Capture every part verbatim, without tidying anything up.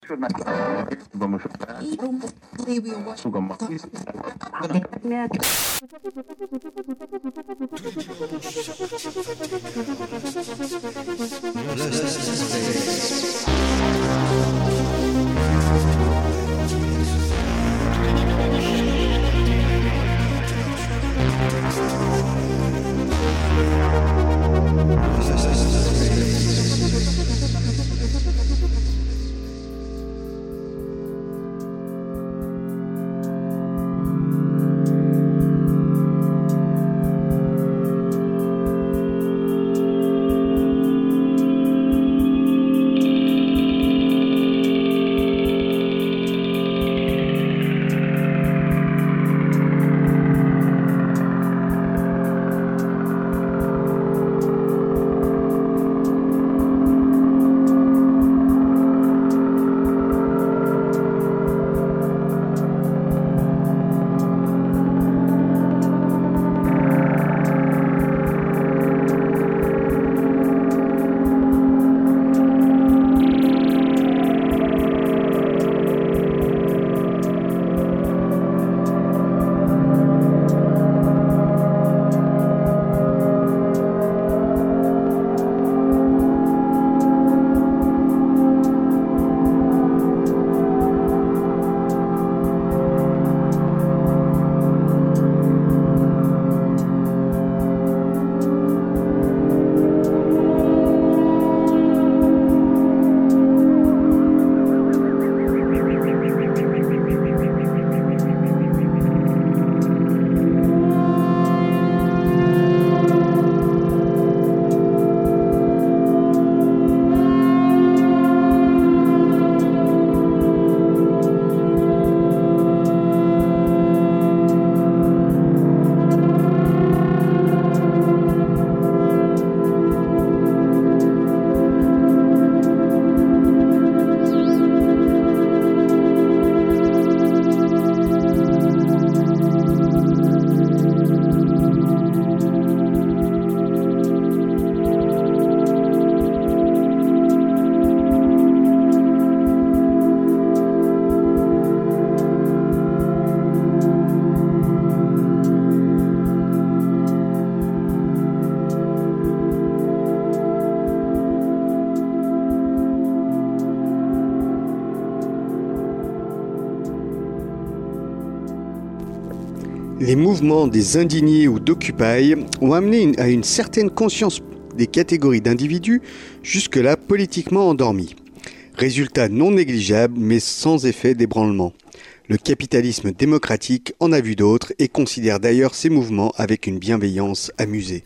Les mouvements des indignés ou d'Occupy ont amené à une certaine conscience des catégories d'individus jusque-là politiquement endormis. Résultat non négligeable mais sans effet d'ébranlement. Le capitalisme démocratique en a vu d'autres et considère d'ailleurs ces mouvements avec une bienveillance amusée.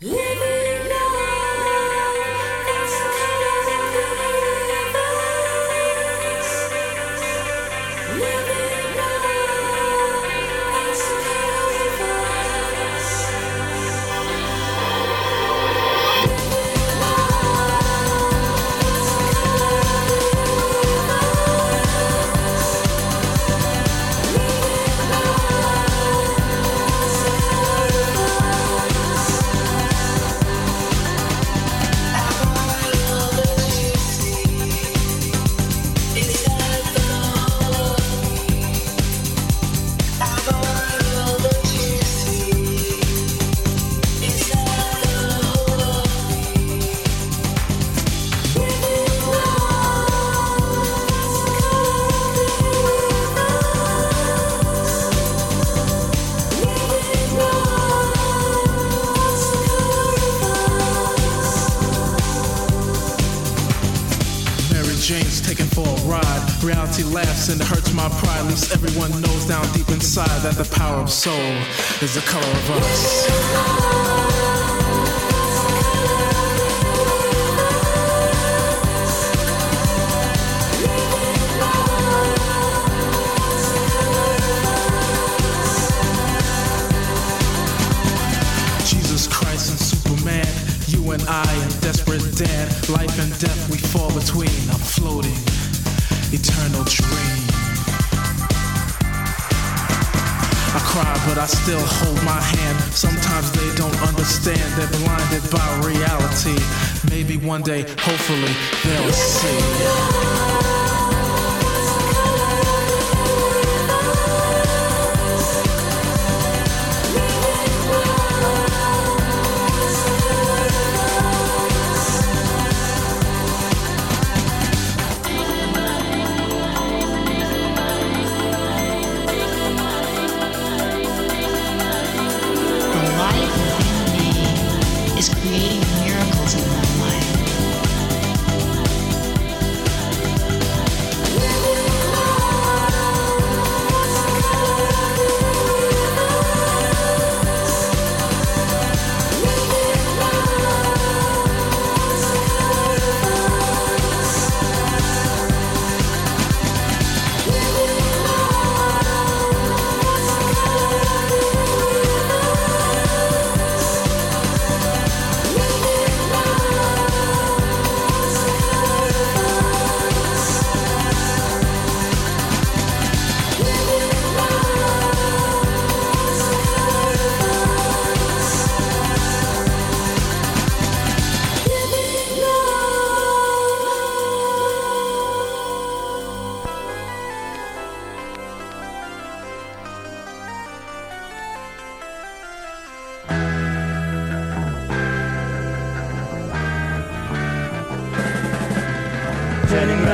And it hurts my pride. At least everyone knows down deep inside that the power of soul is the color of us. Jesus Christ and Superman, you and I and Desperate Dan, life and death we fall between. I'm floating, eternal dream. I cry, but I still hold my hand. Sometimes they don't understand, they're blinded by reality. Maybe one day, hopefully, they'll see.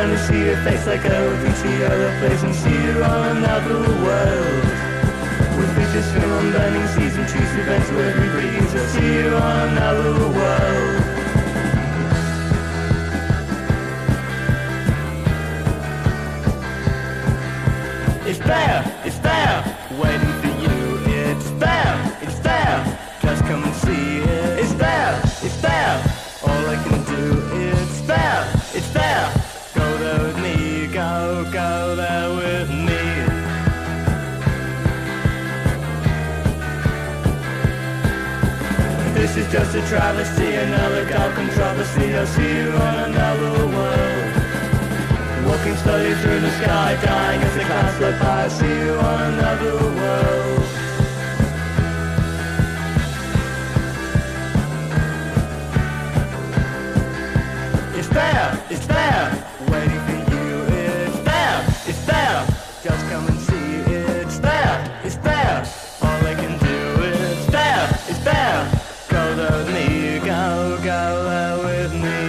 around and see your face like I would see other place and see you on another world. With pictures film on burning seas and trees, events where we breathe. I'll see you on another world. It's there, it's there, waiting for you. It's there, it's there, just come and see it. It's there, it's there, all I can do. It's there, it's there, go there with me. Go, go there with me. This is just a travesty, another dull controversy. I'll see you on another world. Walking slowly through the sky, dying as the clouds float by. I'll see you on another world. It's there, it's there, waiting for you. It's there, it's there, just come and see. It's there, it's there, all I can do. It's there, it's there, go there with me. Go, go there with me.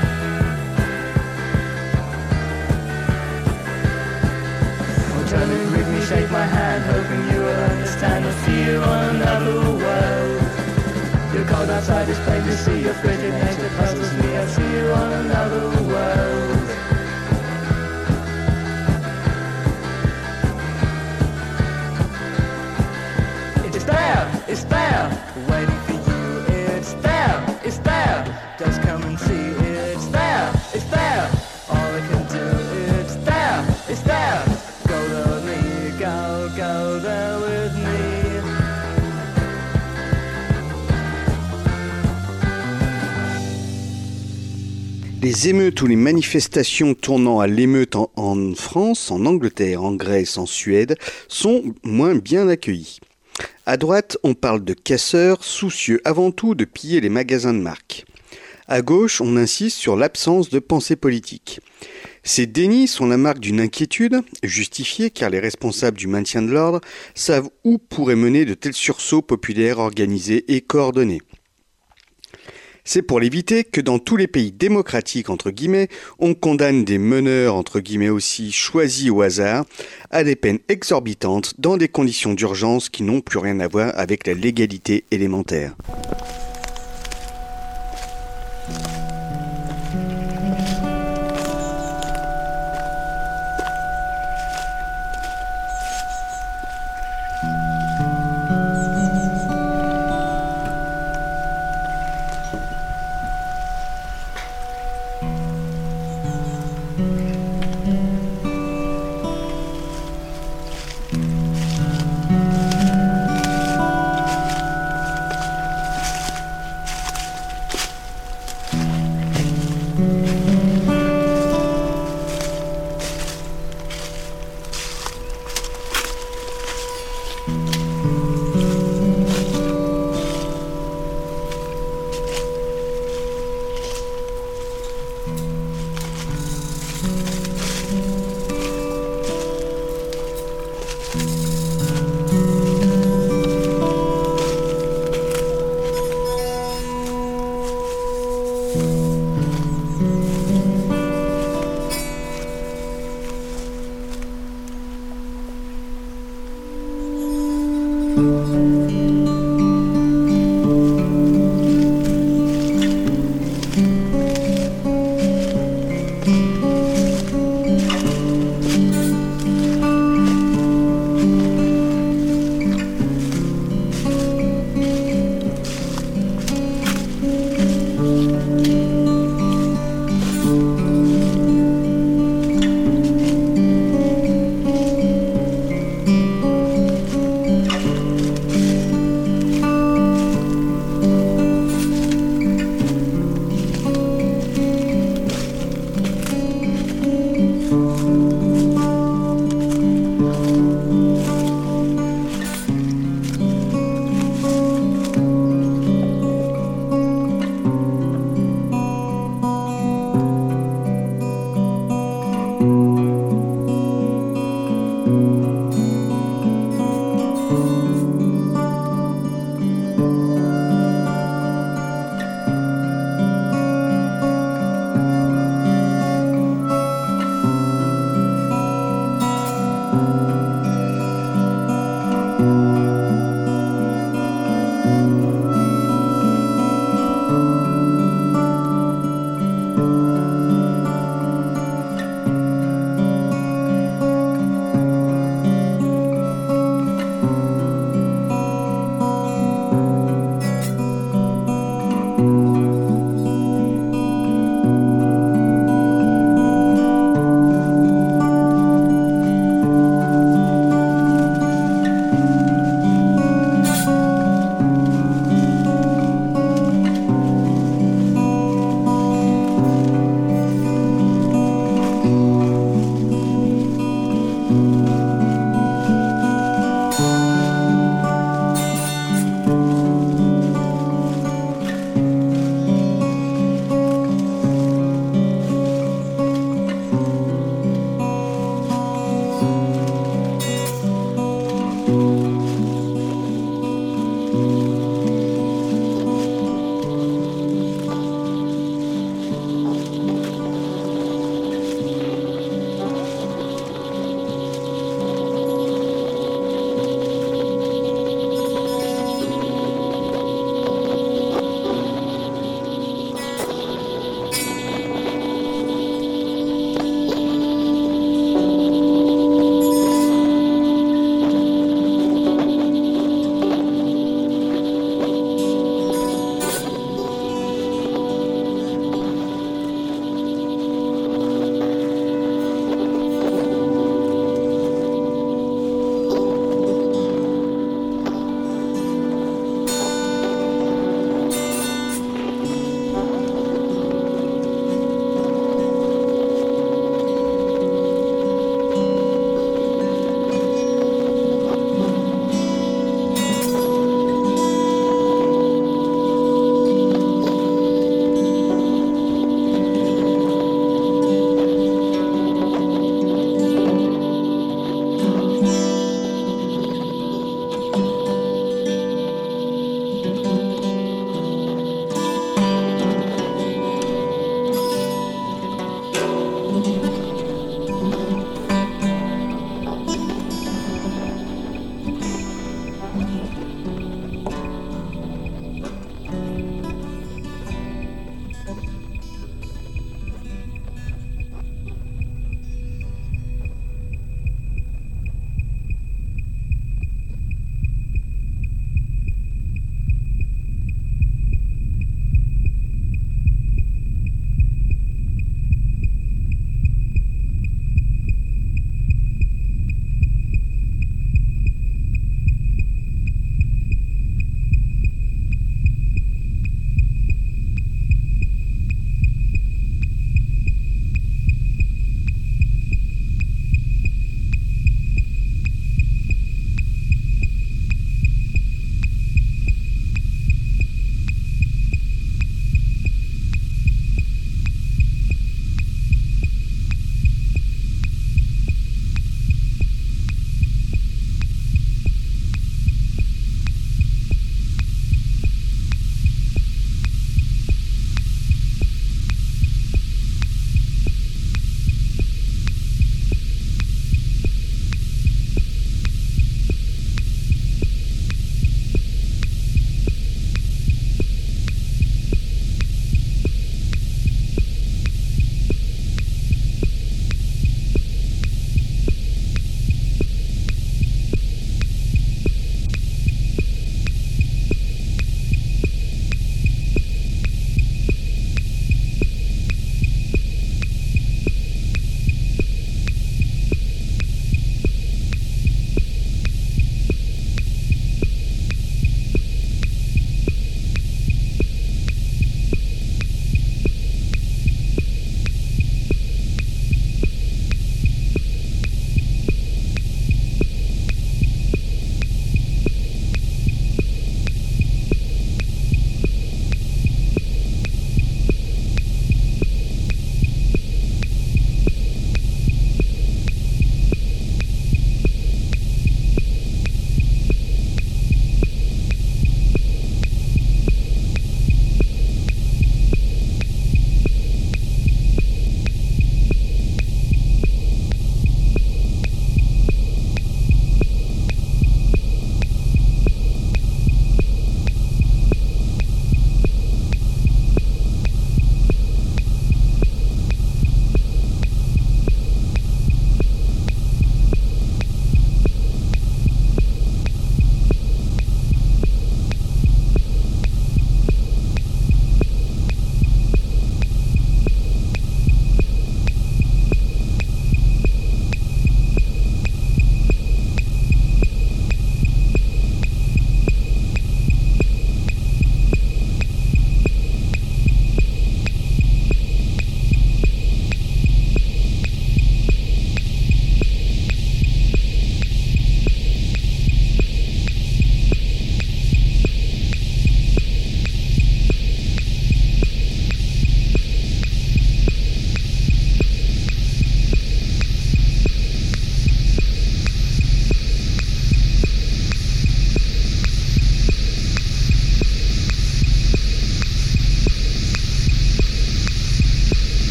Turn and greet me, shake my hand, hoping you will understand. I'll see you on another world. You're cold outside, it's plain to see. Your frigid nature puzzles me. I'll see you on another world. It's there, it's there, waiting for you. It's there, it's there, just come and see. It's there, it's there, all I can do. It's there, it's there, go there with me, go, go there with me. Les émeutes ou les manifestations tournant à l'émeute en, en France, en Angleterre, en Grèce, en Suède, sont moins bien accueillies. À droite, on parle de casseurs, soucieux avant tout de piller les magasins de marque. À gauche, on insiste sur l'absence de pensée politique. Ces dénis sont la marque d'une inquiétude, justifiée car les responsables du maintien de l'ordre savent où pourraient mener de tels sursauts populaires organisés et coordonnés. C'est pour l'éviter que dans tous les pays démocratiques, entre guillemets, on condamne des meneurs, entre guillemets aussi, choisis au hasard, à des peines exorbitantes dans des conditions d'urgence qui n'ont plus rien à voir avec la légalité élémentaire.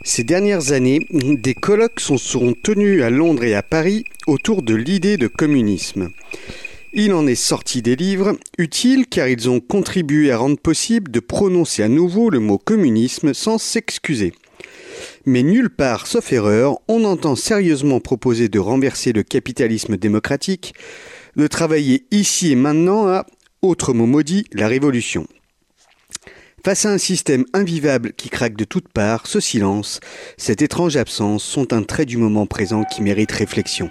Ces dernières années, des colloques sont, seront tenus à Londres et à Paris autour de l'idée de communisme. Il en est sorti des livres utiles car ils ont contribué à rendre possible de prononcer à nouveau le mot communisme sans s'excuser. Mais nulle part, sauf erreur, on entend sérieusement proposer de renverser le capitalisme démocratique, de travailler ici et maintenant à, autre mot maudit, la révolution. Face à un système invivable qui craque de toutes parts, ce silence, cette étrange absence sont un trait du moment présent qui mérite réflexion.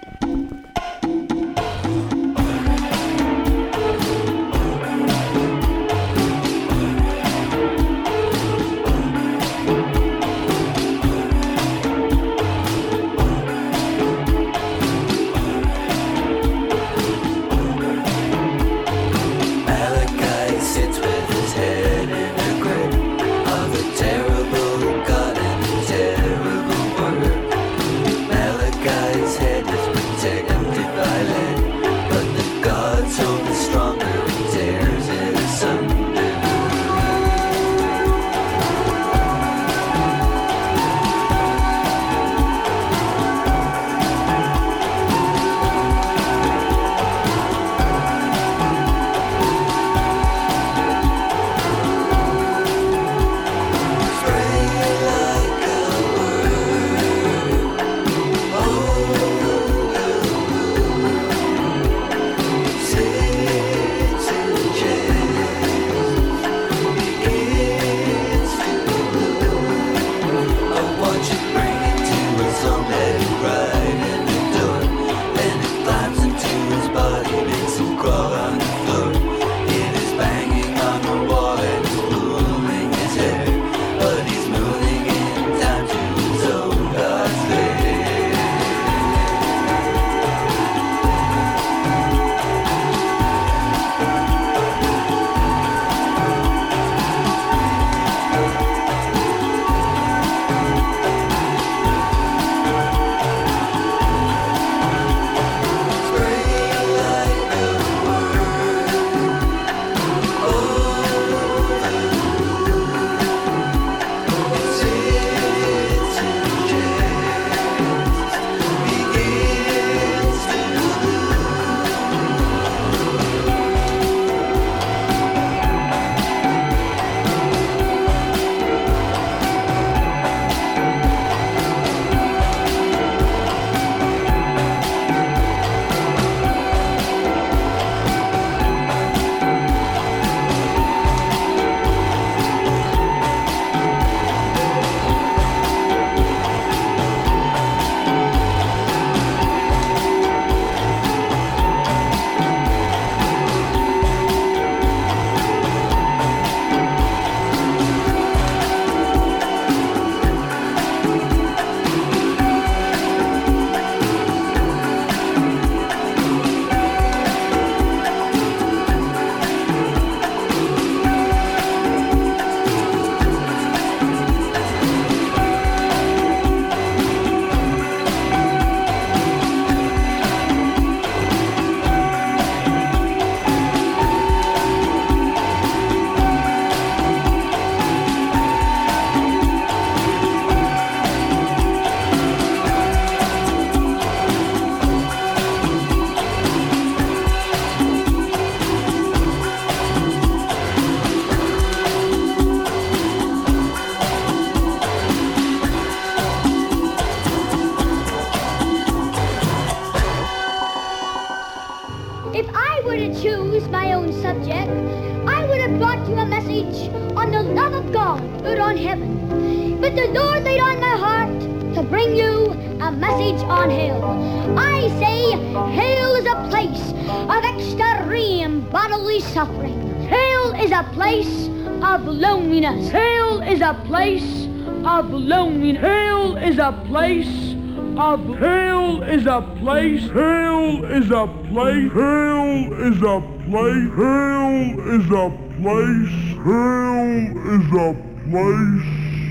Of loneliness. Hell is a place of hell is a place. Hell is a place. Hell is a place. Hell is a place. Hell is a place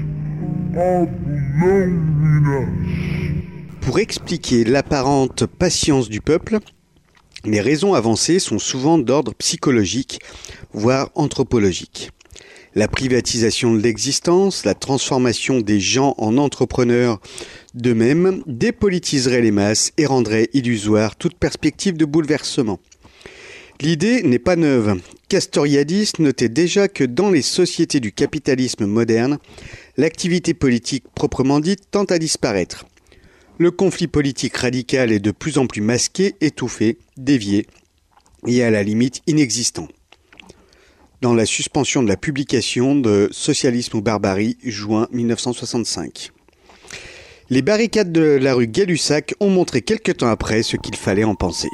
of loneliness. Pour expliquer l'apparente patience du peuple, les raisons avancées sont souvent d'ordre psychologique, voire anthropologique. La privatisation de l'existence, la transformation des gens en entrepreneurs d'eux-mêmes dépolitiserait les masses et rendrait illusoire toute perspective de bouleversement. L'idée n'est pas neuve. Castoriadis notait déjà que dans les sociétés du capitalisme moderne, l'activité politique proprement dite tend à disparaître. Le conflit politique radical est de plus en plus masqué, étouffé, dévié et à la limite inexistant. Dans la suspension de la publication de Socialisme ou barbarie, juin mille neuf cent soixante-cinq. Les barricades de la rue Gay-Lussac ont montré quelque temps après ce qu'il fallait en penser.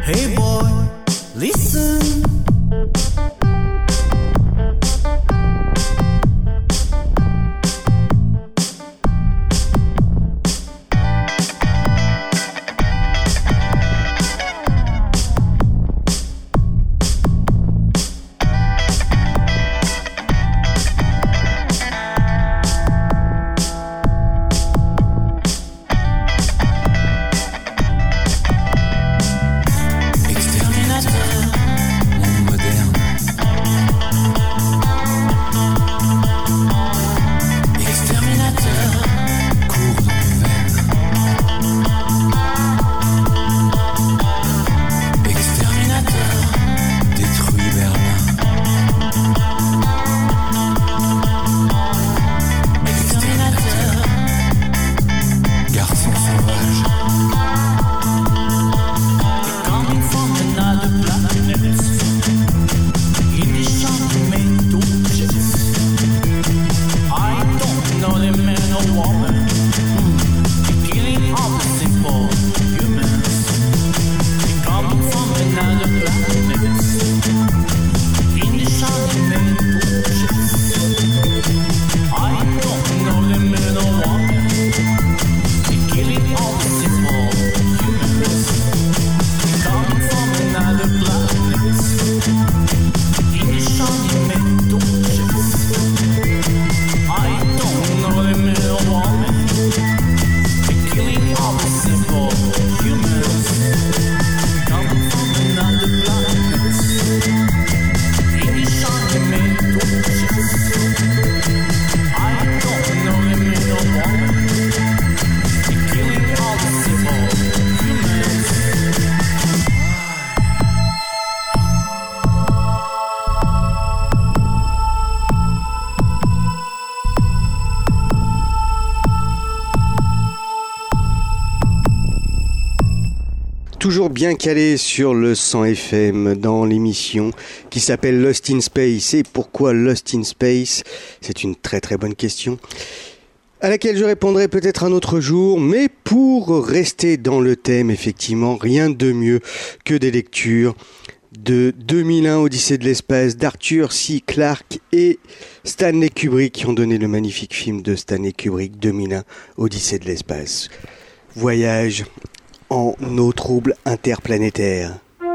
Hey boy, listen. Toujours bien calé sur le cent F M dans l'émission qui s'appelle Lost in Space. Et pourquoi Lost in Space ? C'est une très très bonne question à laquelle je répondrai peut-être un autre jour, mais pour rester dans le thème, effectivement, rien de mieux que des lectures de deux mille un Odyssée de l'espace d'Arthur C. Clarke et Stanley Kubrick qui ont donné le magnifique film de Stanley Kubrick deux mille un Odyssée de l'espace. Voyage en eau trouble interplanétaire.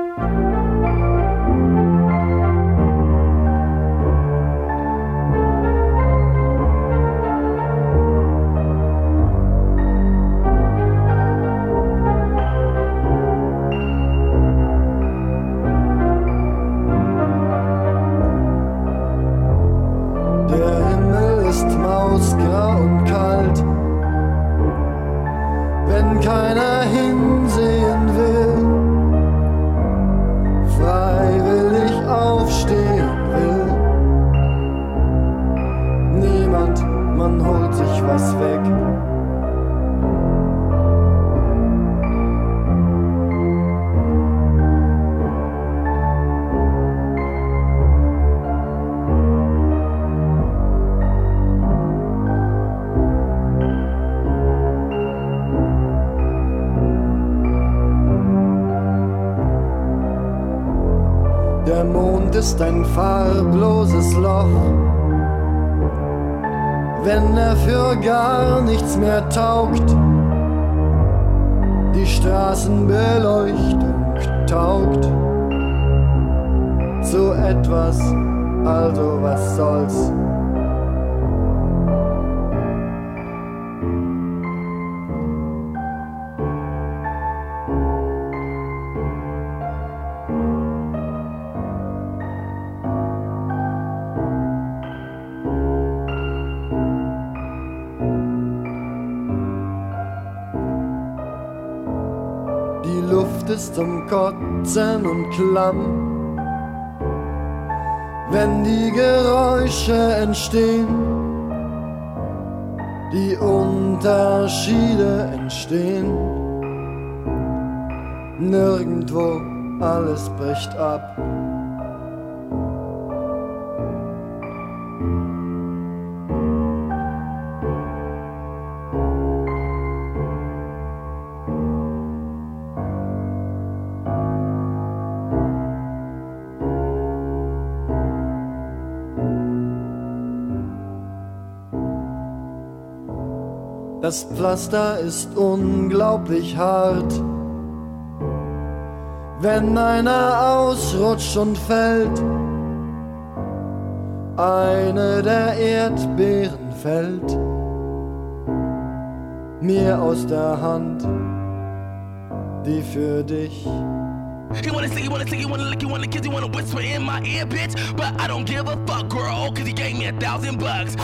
Der Himmel ist mausgrau und kalt, wenn keiner hinsehen will, freiwillig aufstehen will. Niemand, man holt sich was weg. Der Mond ist ein farbloses Loch, wenn er für gar nichts mehr taugt. Die Straßenbeleuchtung taugt zu etwas, also was soll's. Ist zum Kotzen und klamm, wenn die Geräusche entstehen, die Unterschiede entstehen. Nirgendwo alles bricht ab. Das Pflaster ist unglaublich hart. Wenn einer ausrutscht und fällt, eine der Erdbeeren fällt mir aus der Hand, die für dich. You wanna see, you wanna see, you wanna lick, you wanna kiss, you wanna whisper in my ear, bitch. But I don't give a fuck, girl, cause you gave me a thousand bucks.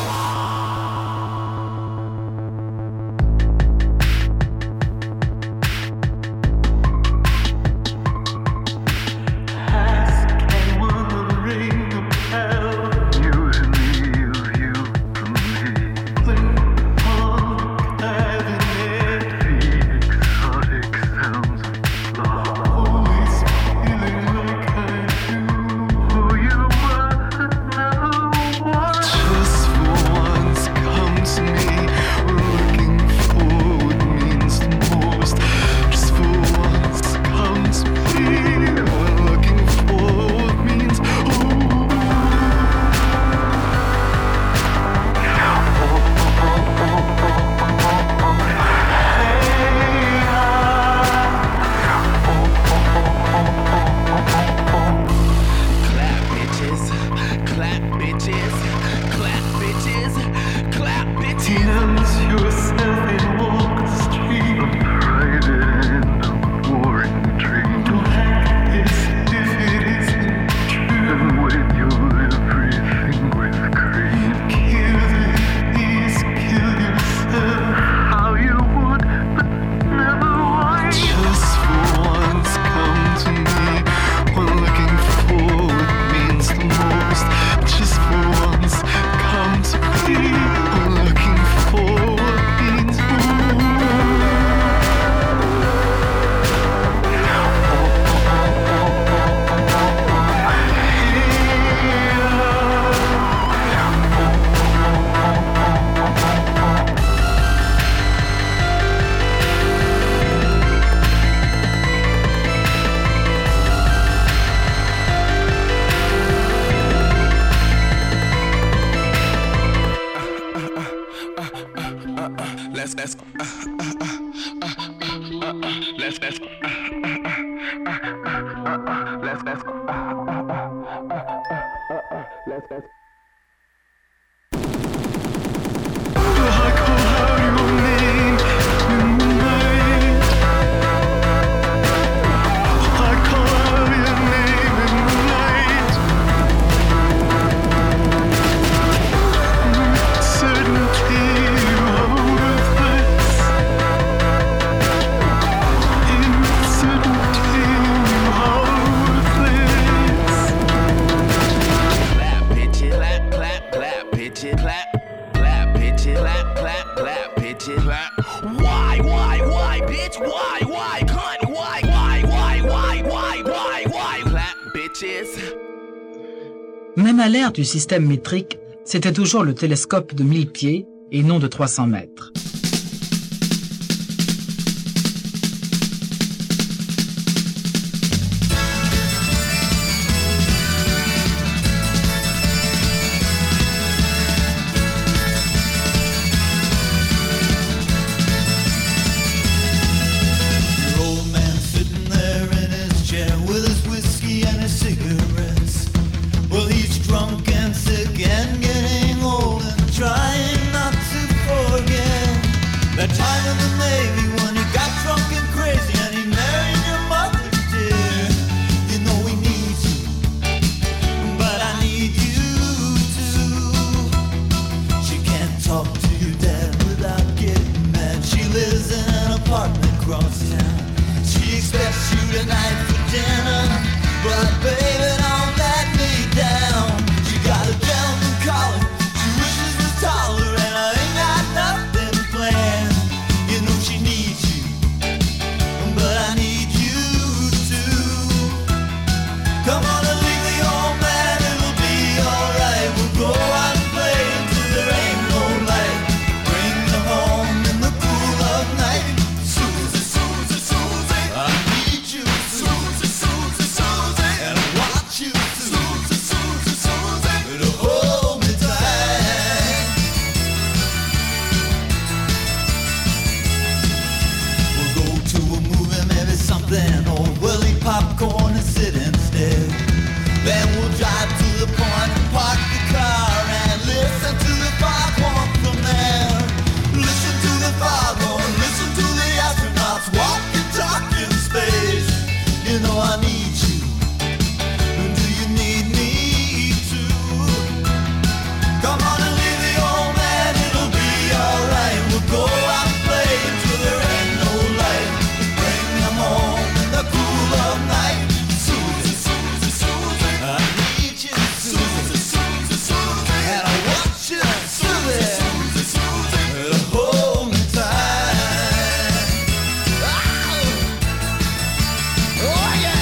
Même à l'ère du système métrique, c'était toujours le télescope de mille pieds et non de trois cents mètres. And I need you. Do you need me too? Come on and leave the old man, it'll be alright. We'll go out and play till there ain't no light. Bring them home in the cool of night. Susie, Susie, Susie, I need you, Susie, Susie, Susie, and I want you, Susie, Susie, Susie, to hold me tight. Oh, oh yeah.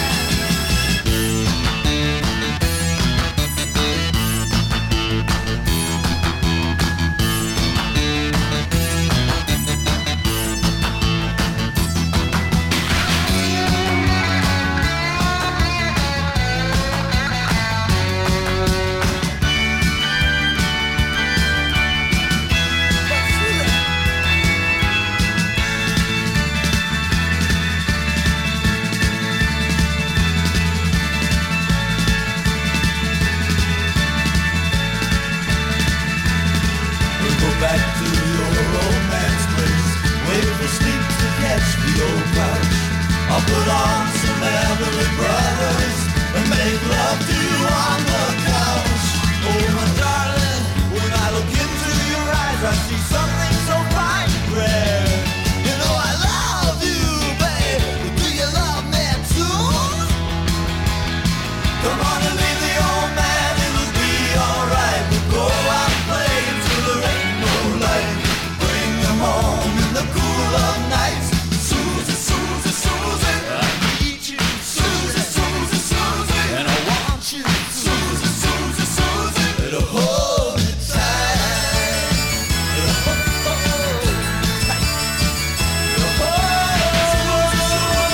We'll go back to your romance place. Wait for sleep to catch the old couch. I'll put on some Everly Brothers and make love to you on the couch. Oh my darling, when I look into your eyes, I see something so fine and rare. You know I love you, babe. Do you love me too? Come on and leave the old man, it'll be alright. We'll go out and play till there ain't no light. Bring them home in the cool of nights. Susie, Susie, Susie, I need you. Susie, Susie, Susie, and I want you. Susie, Susie, Susie, to hold me tight. To hold me tight. To hold me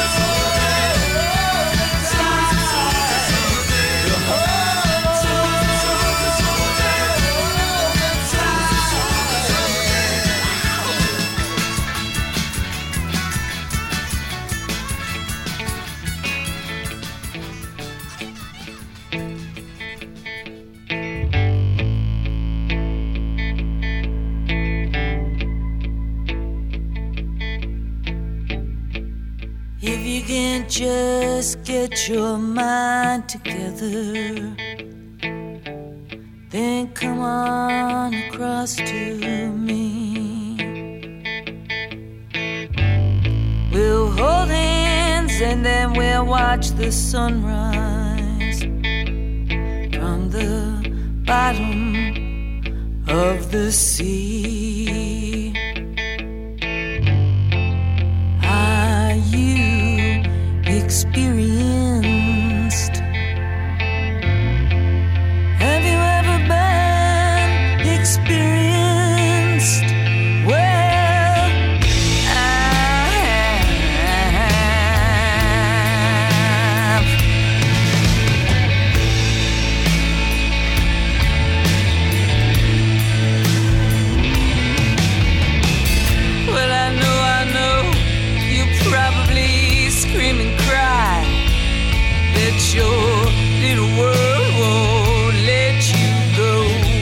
If you can just get your mind together, then come on across to me. We'll hold hands and then we'll watch the sunrise from the bottom of the sea. Are you experienced? Have you ever been experienced? Well, I have. Well, I know, I know, you probably scream and cry that your little world won't let you go.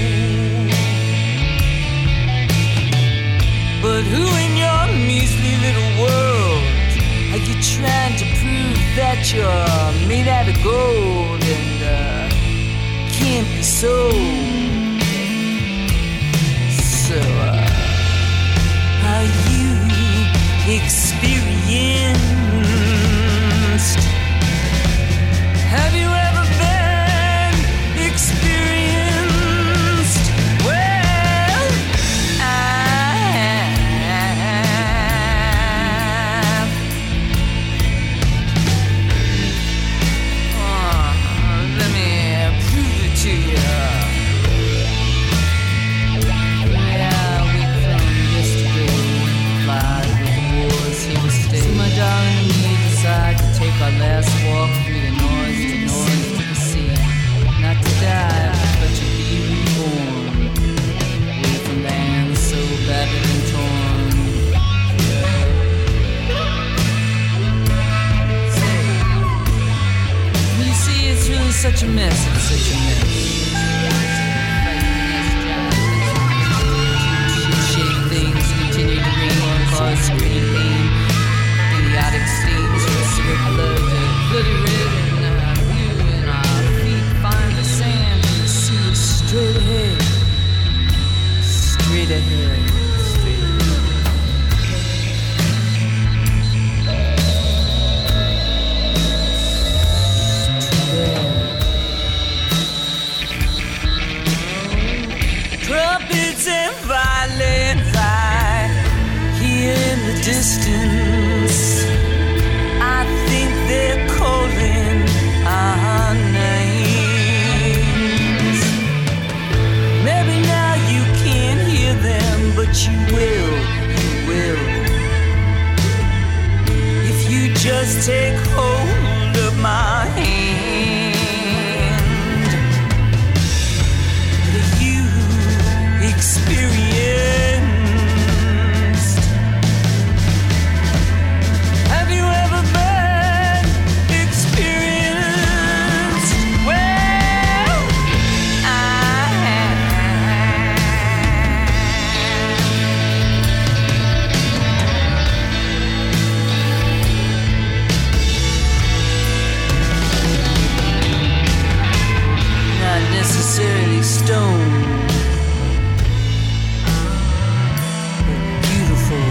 But who in your measly little world are you trying to prove that you're made out of gold and uh, can't be sold? So, uh, are you experienced? Have you ever been experienced? Well, I have. Oh, let me prove it to you. Yeah, we come yesterday, fly with the wars here to stay. So my darling, we decide to take our last walk through the noise, the noise to the sea. Not to die, but to be reborn. Away from lands so battered and torn. Say, you see, it's really such a mess, it's such a mess. Shake things, continue to bring on cause screen pain. Idiotic states, receiver blood. bloody red and uh, blue, and our feet find the sand and the sea is straight ahead, straight ahead, straight ahead. Trumpets and violins I hear in the distance. I think they're calling our names. Maybe now you can't hear them, but you will, you will. If you just take hold of my hand, that you experience. Have you ever been experienced? Well, I have. Not necessarily stone, but beautiful.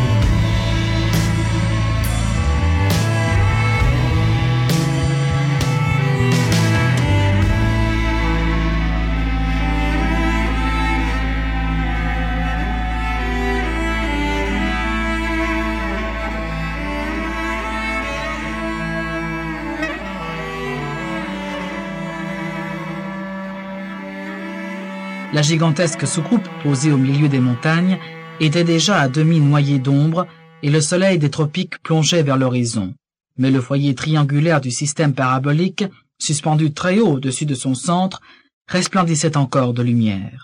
La gigantesque soucoupe posée au milieu des montagnes était déjà à demi noyée d'ombre et le soleil des tropiques plongeait vers l'horizon. Mais le foyer triangulaire du système parabolique, suspendu très haut au-dessus de son centre, resplendissait encore de lumière.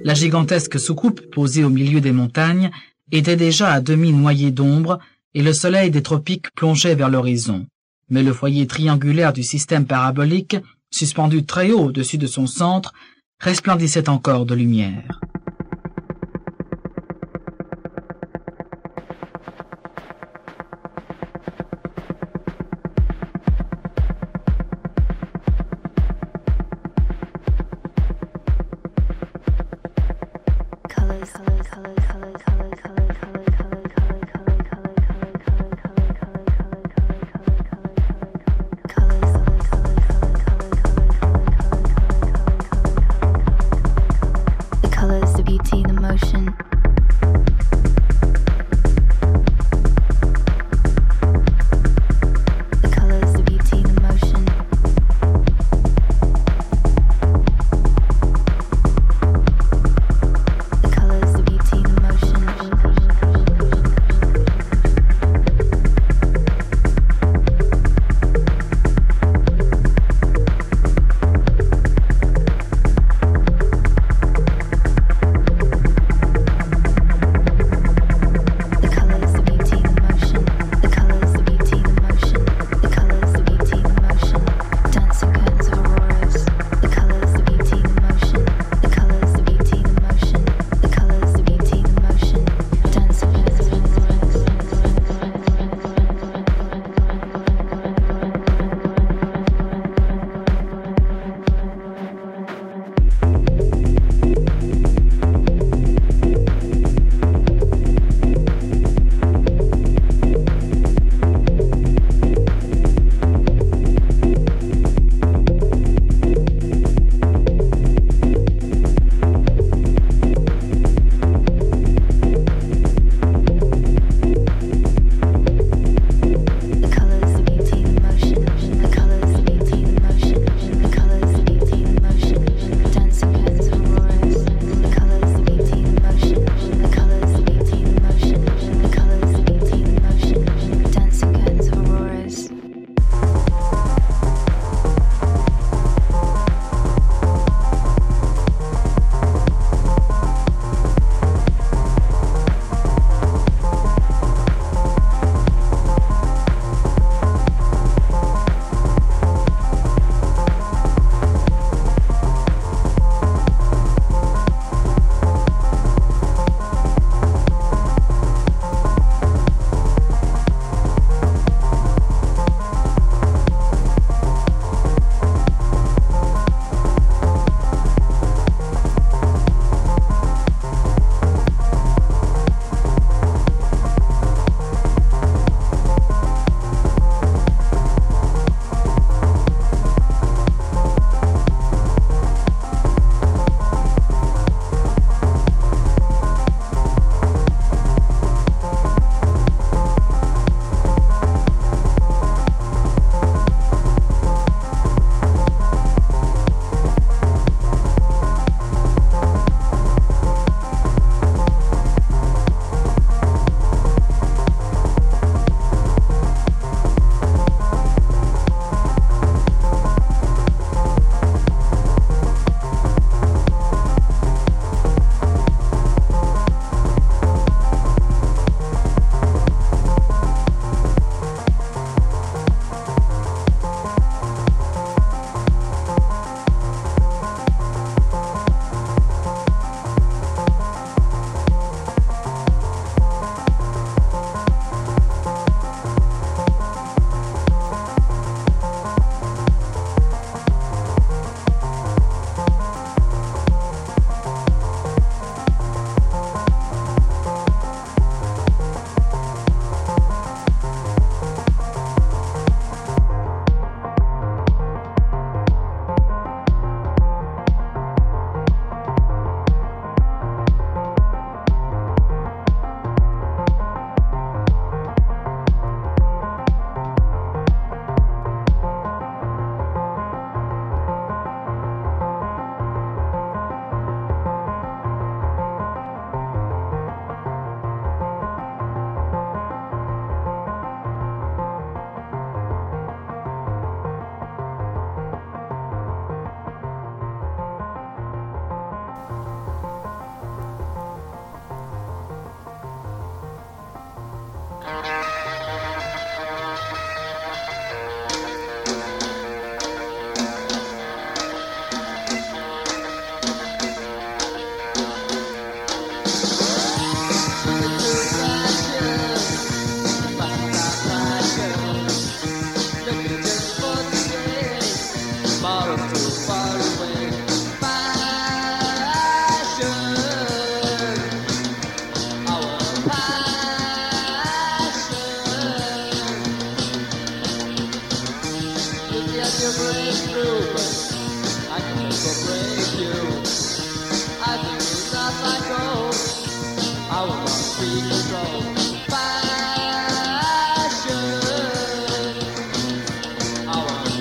La gigantesque soucoupe posée au milieu des montagnes était déjà à demi noyée d'ombre et le soleil des tropiques plongeait vers l'horizon. Mais le foyer triangulaire du système parabolique, suspendu très haut au-dessus de son centre, resplendissait encore de lumière. Colors. Yes, you break through, but I can never break you. I think it's not like gold. I will not be controlled. Passion. I want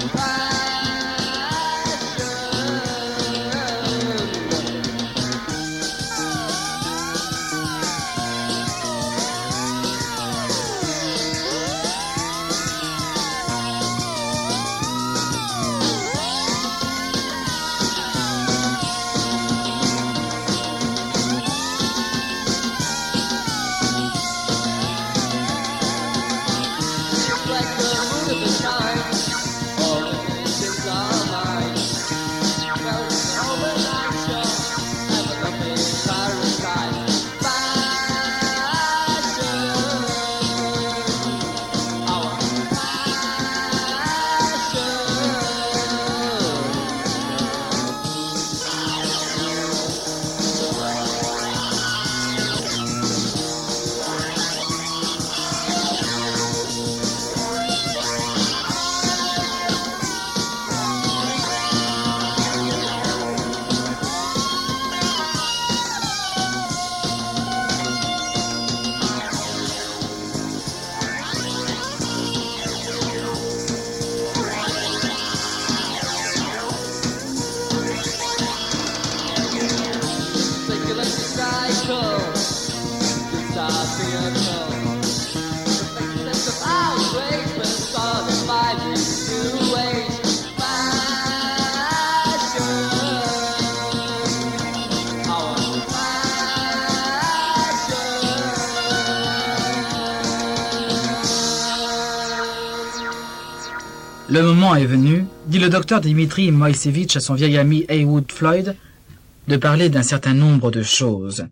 Le moment est venu, dit le docteur Dimitri Moïsevitch à son vieil ami Heywood Floyd, de parler d'un certain nombre de choses.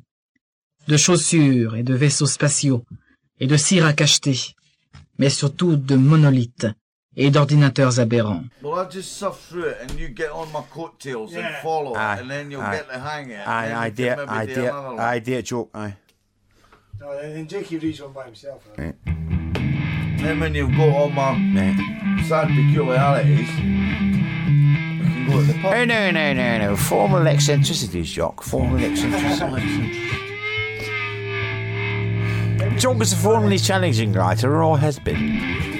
De chaussures et de vaisseaux spatiaux, et de cire à cacheter, mais surtout de monolithes et d'ordinateurs aberrants. Well, I'll just soft through it and you get on my coattails yeah. and follow aye, it and then you'll aye. get the hang of it. Aye, I did, I did, I did joke, aye. No, then Jakey reads one by himself. Right. Then when you've got all my right. sad peculiarities, we can go to the pub. Oh, no, no, no, no. Formal eccentricities, Jock. Formal eccentricities. Jock is a formally challenging writer, or has been.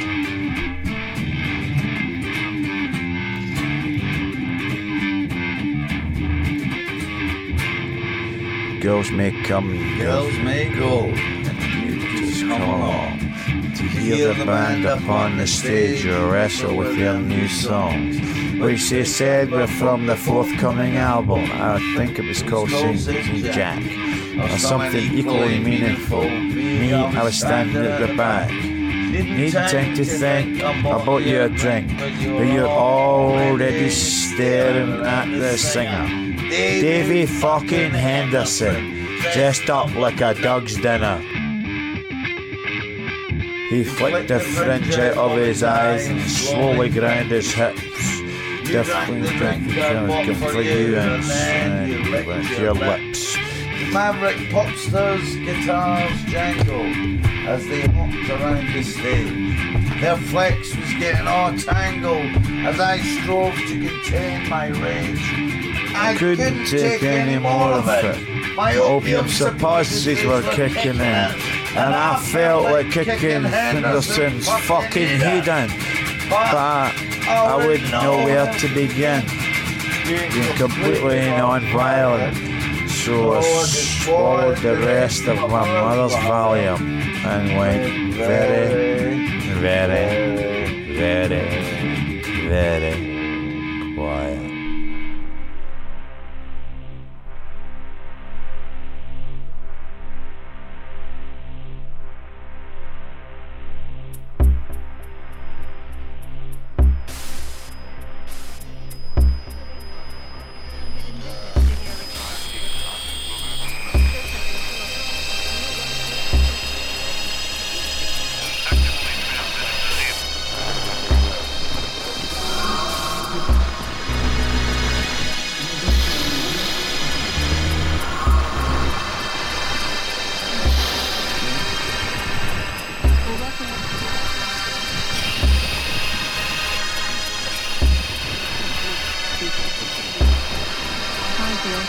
Girls may come, girls may go, and you just come along to hear the band upon the stage or wrestle with their new songs, which they said were from the forthcoming album. I think it was called Saint Jack, or something equally meaningful. Me, I was standing at the back. Need time to think about your drink, but you're already staring at the singer, Davy fucking Henderson, dressed up like a dog's dinner. He flicked the fringe out of his eyes and slowly ground his hips. Different drinking come for you and uh, with your lips. Maverick popsters' guitars jangled as they walked around the stage. Their flex was getting all tangled as I strove to contain my rage. I couldn't, couldn't take, take any more of it. My opium suppositories were kicking in, and I felt like kicking Henderson's fucking head in, but I wouldn't know where to begin. Being completely non-violent, so I swallowed the rest of my mother's Valium and went very, very, very, very quiet.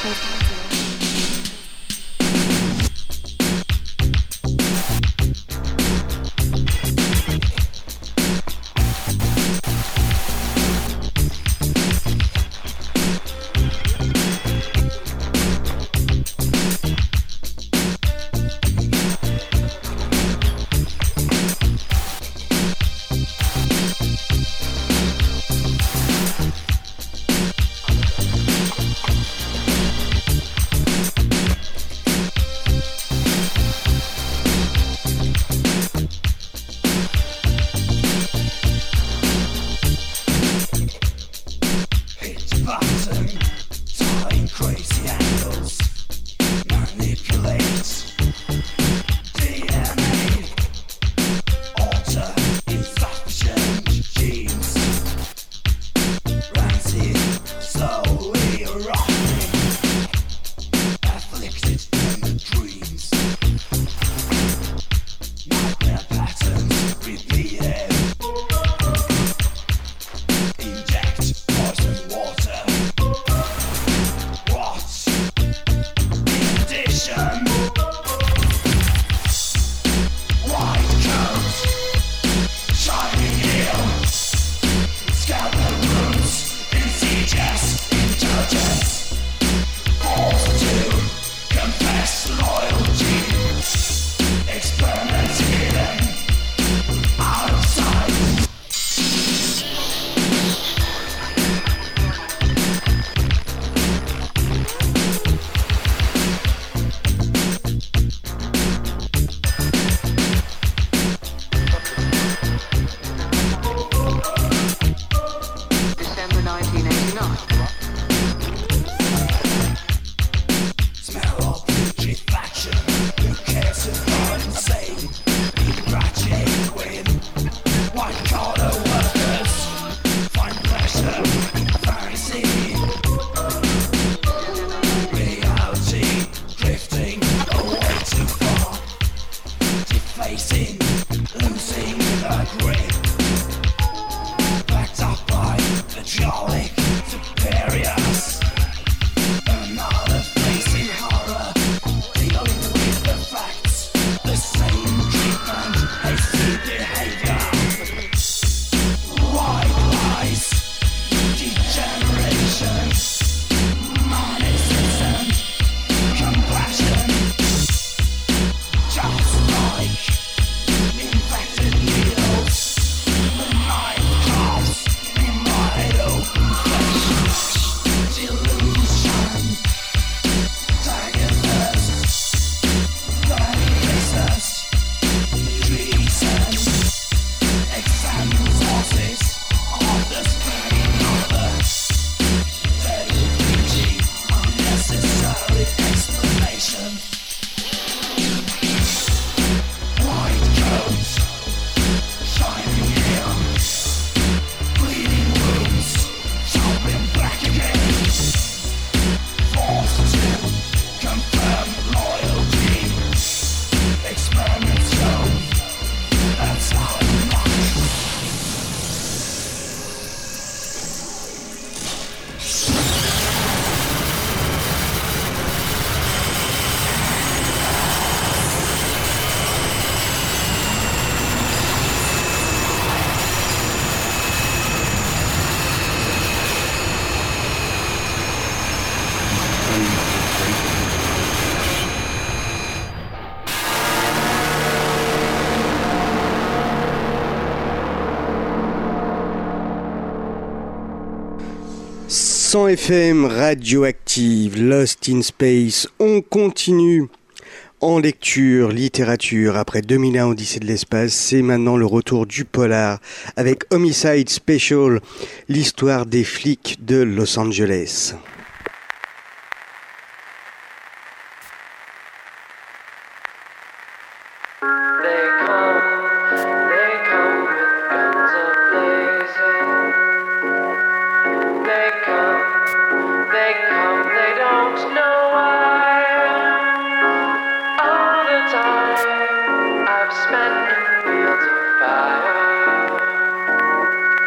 cent F M radioactive, Lost in Space. On continue en lecture, littérature. Après deux mille un Odyssée de l'espace, c'est maintenant le retour du polar avec Homicide Special, l'histoire des flics de Los Angeles.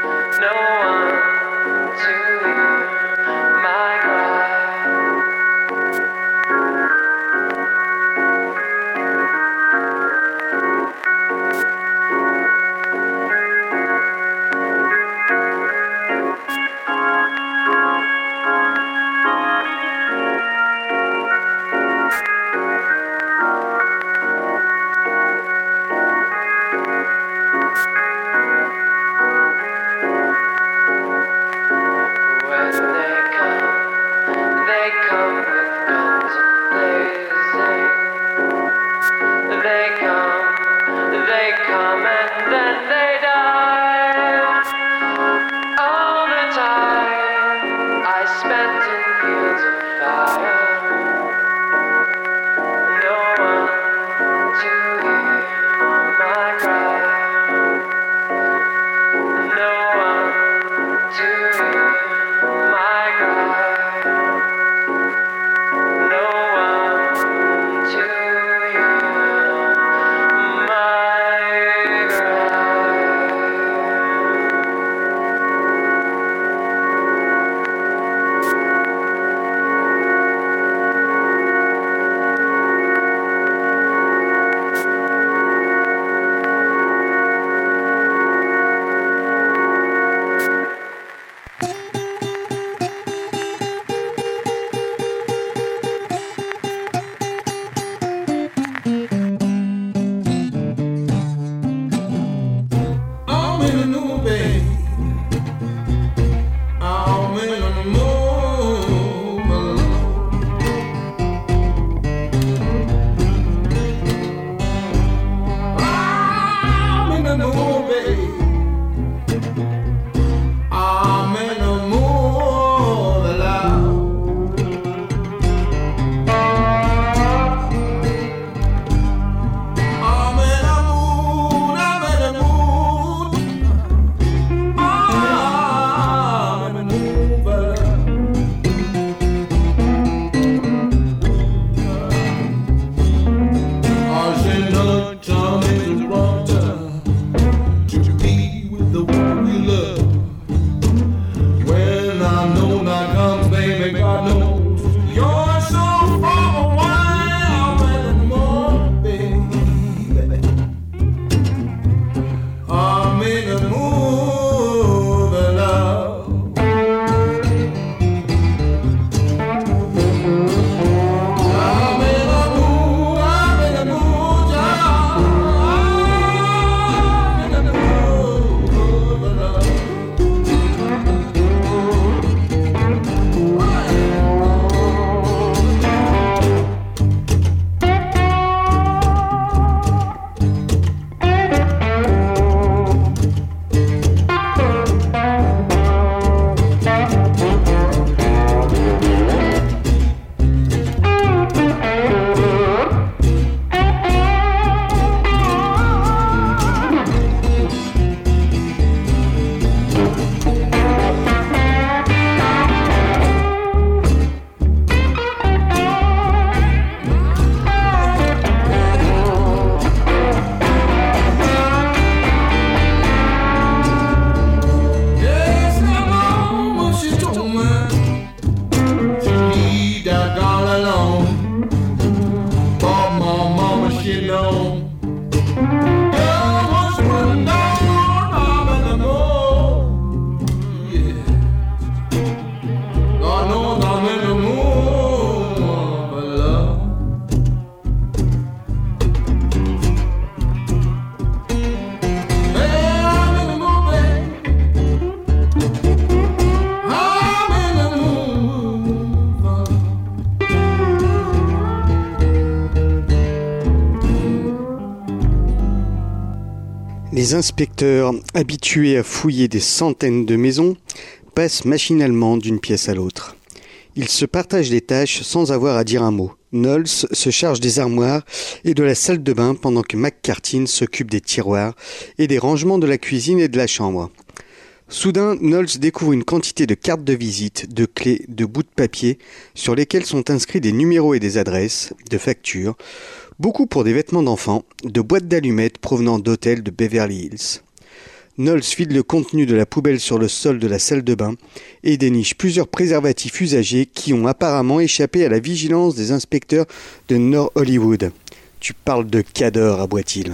No one to hear my cry. Les inspecteurs, habitués à fouiller des centaines de maisons, passent machinalement d'une pièce à l'autre. Ils se partagent les tâches sans avoir à dire un mot. Knowles se charge des armoires et de la salle de bain pendant que McCartin s'occupe des tiroirs et des rangements de la cuisine et de la chambre. Soudain, Knowles découvre une quantité de cartes de visite, de clés, de bouts de papier sur lesquels sont inscrits des numéros et des adresses, de factures, beaucoup pour des vêtements d'enfants, de boîtes d'allumettes provenant d'hôtels de Beverly Hills. Knowles vide le contenu de la poubelle sur le sol de la salle de bain et déniche plusieurs préservatifs usagés qui ont apparemment échappé à la vigilance des inspecteurs de North Hollywood. Tu parles de cadors, aboie-t-il.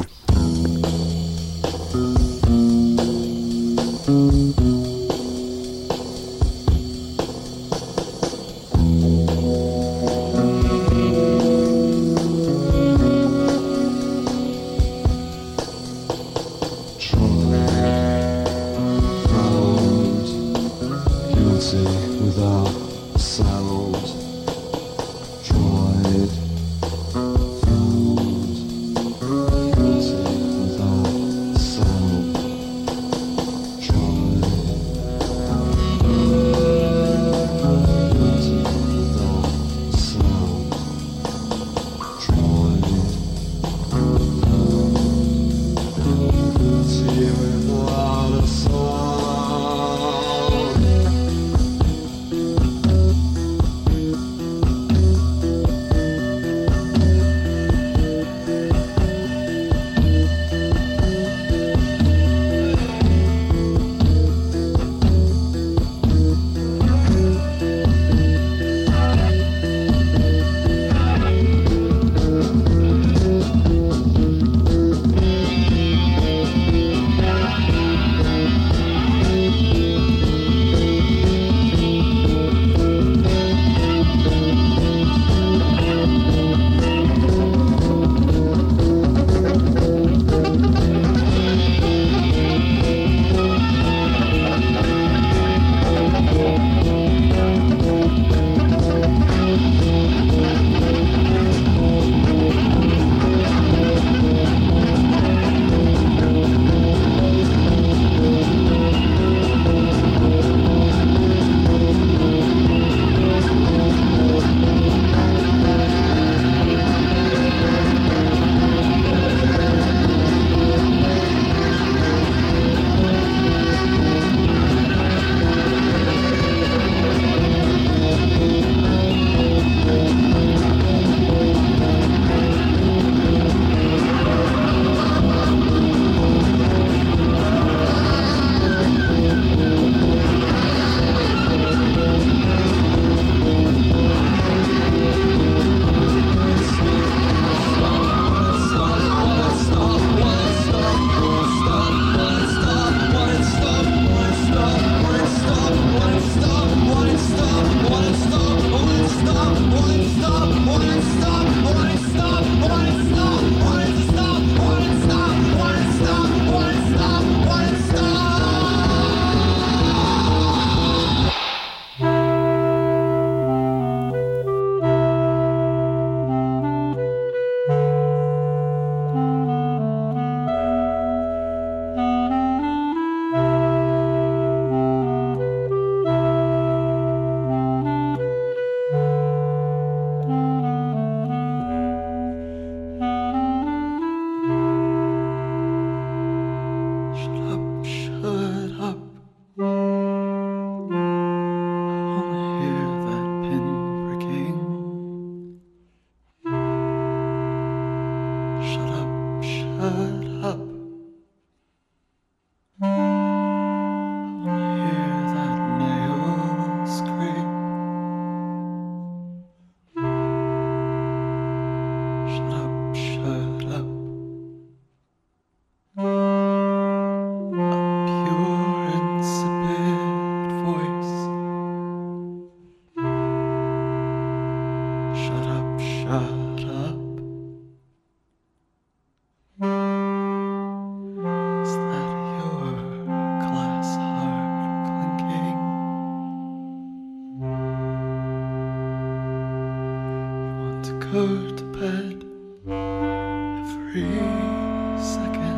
go to bed every second.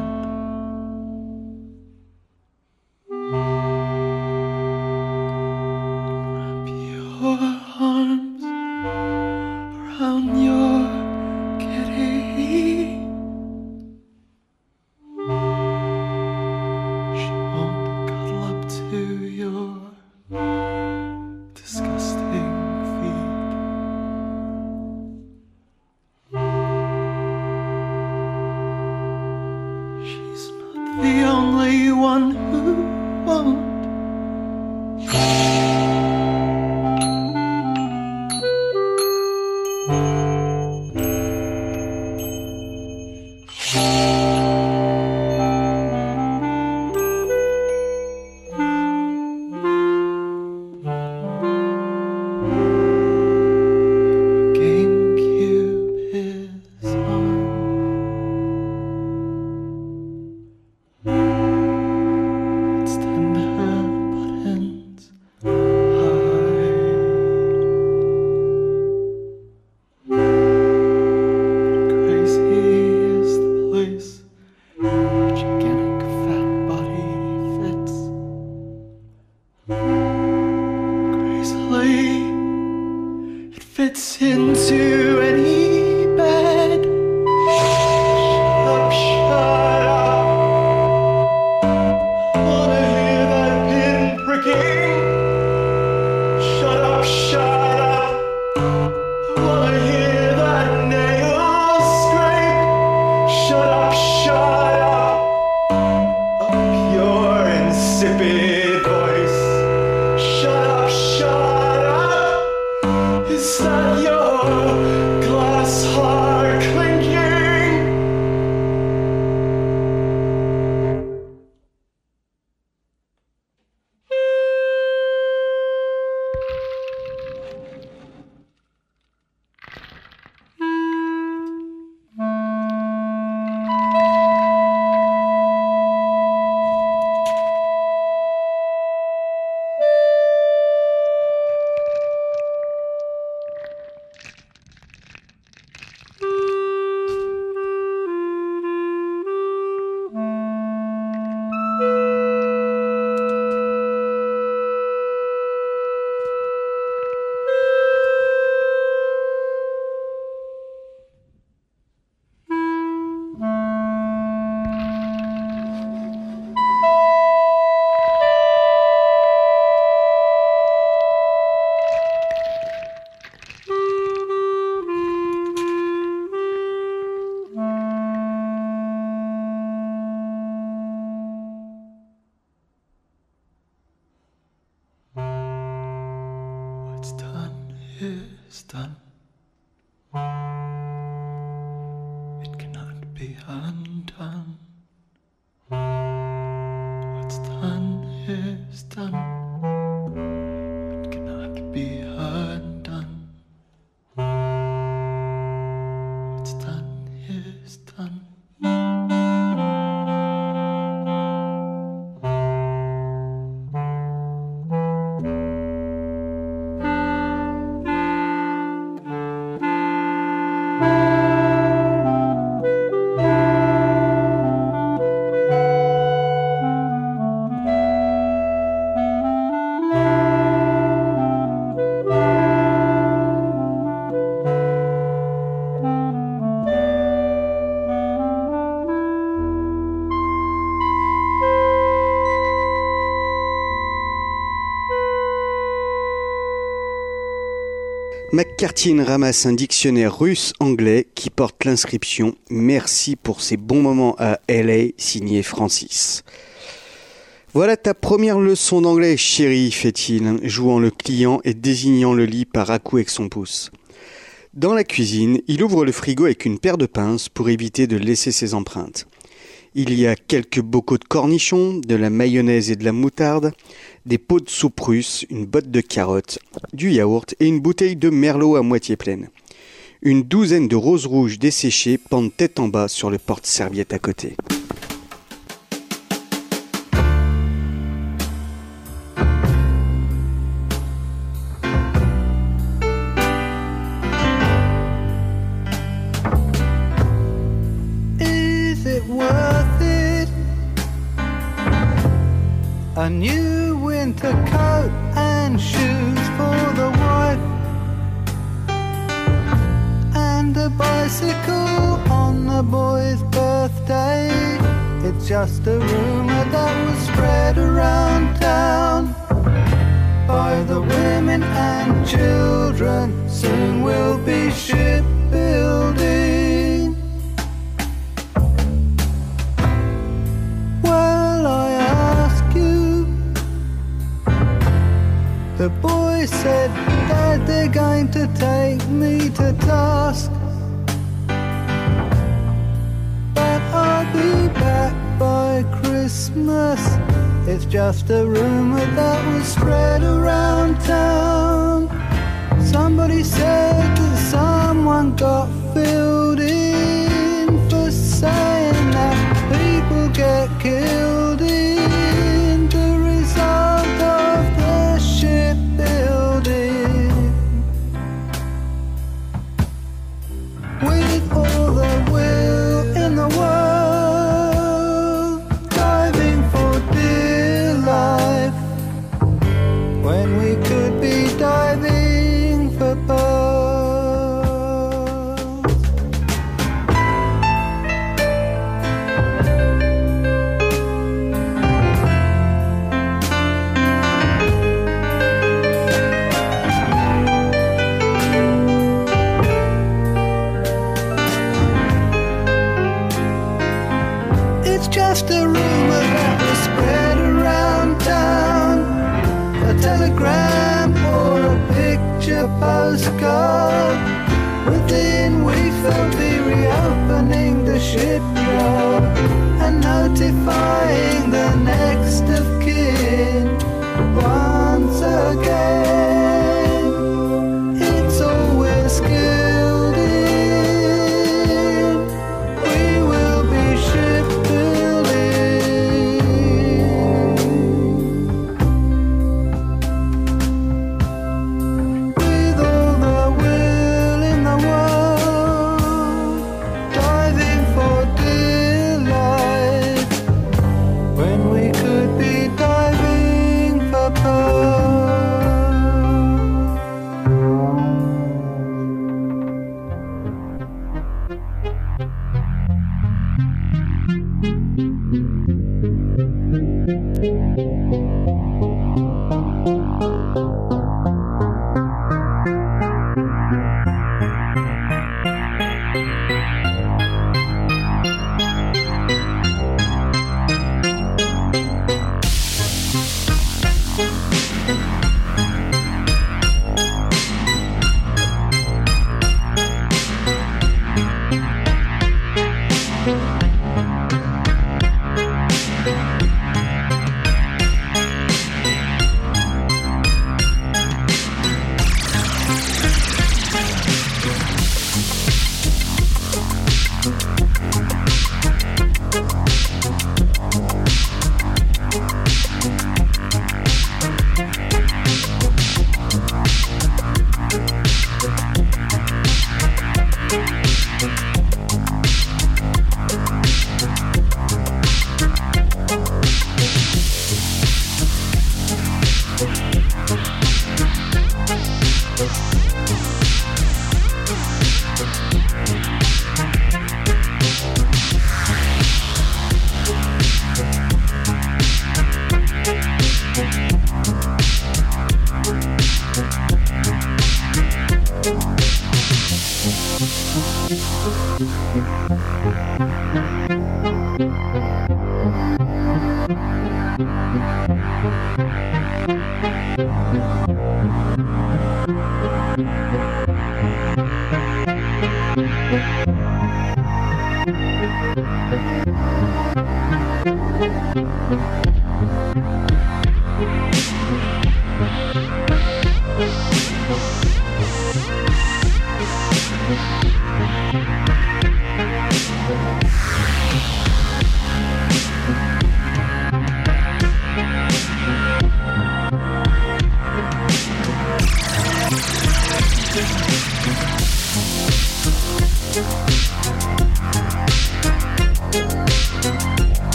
Wrap your arms around your kitty. She won't cuddle up to your disgusting feet. She's not the only one who won't. Fits into any bed. Shut up, shut up. Wanna hear that pin pricking? Shut up, shut up. Wanna hear that nail scrape? Shut up, shut up. Up your insipid voice. Shut up, shut up. Is that your glass heart clinking? What's done is done. It cannot be undone. What's done is done. It cannot be undone. What's done is done. McCartine ramasse un dictionnaire russe-anglais qui porte l'inscription « Merci pour ces bons moments à L A » signé Francis. Voilà ta première leçon d'anglais, chérie, fait-il, jouant le client et désignant le lit par à-coups avec son pouce. Dans la cuisine, il ouvre le frigo avec une paire de pinces pour éviter de laisser ses empreintes. Il y a quelques bocaux de cornichons, de la mayonnaise et de la moutarde, des pots de soupe russe, une botte de carottes, du yaourt et une bouteille de merlot à moitié pleine. Une douzaine de roses rouges desséchées pendent tête en bas sur le porte-serviette à côté. bicycle on the boy's birthday. It's just a rumor that was spread around town by the women and children. Soon we'll be shipbuilding. Well, I ask you, the boy said that they're going to take me to task, but I'll be back by Christmas. It's just a rumor that was spread around town. Somebody said that someone got filled in for saying that people get killed in the result of the shipbuilding. With all the will in the world, diving for dear life, when we could be diving for pearls. It's just a rumor that was spread around town, a telegram or a picture postcard. Within weeks they'll be reopening the shipyard and notifying the next of kin once again. It's all we're skilled in. We will be shipbuilding. With all the will in the world, diving for dear life, when we could be diving for pearls.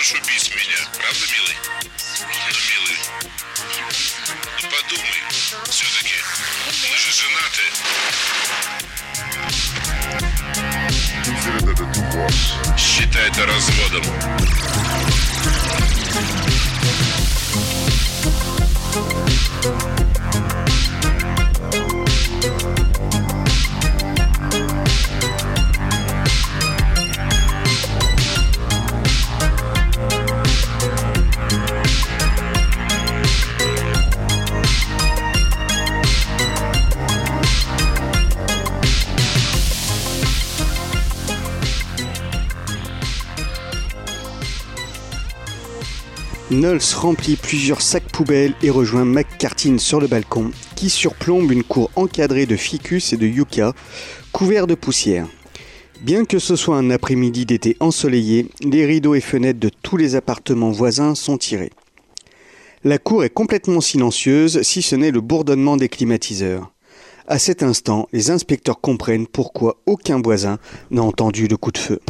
можешь убить меня, правда, милый? Ну, милый, ну подумай, все-таки, мы же женаты. Считай это разводом. Knowles remplit plusieurs sacs poubelles et rejoint McCartin sur le balcon, qui surplombe une cour encadrée de ficus et de yucca, couvert de poussière. Bien que ce soit un après-midi d'été ensoleillé, les rideaux et fenêtres de tous les appartements voisins sont tirés. La cour est complètement silencieuse, si ce n'est le bourdonnement des climatiseurs. À cet instant, les inspecteurs comprennent pourquoi aucun voisin n'a entendu le coup de feu.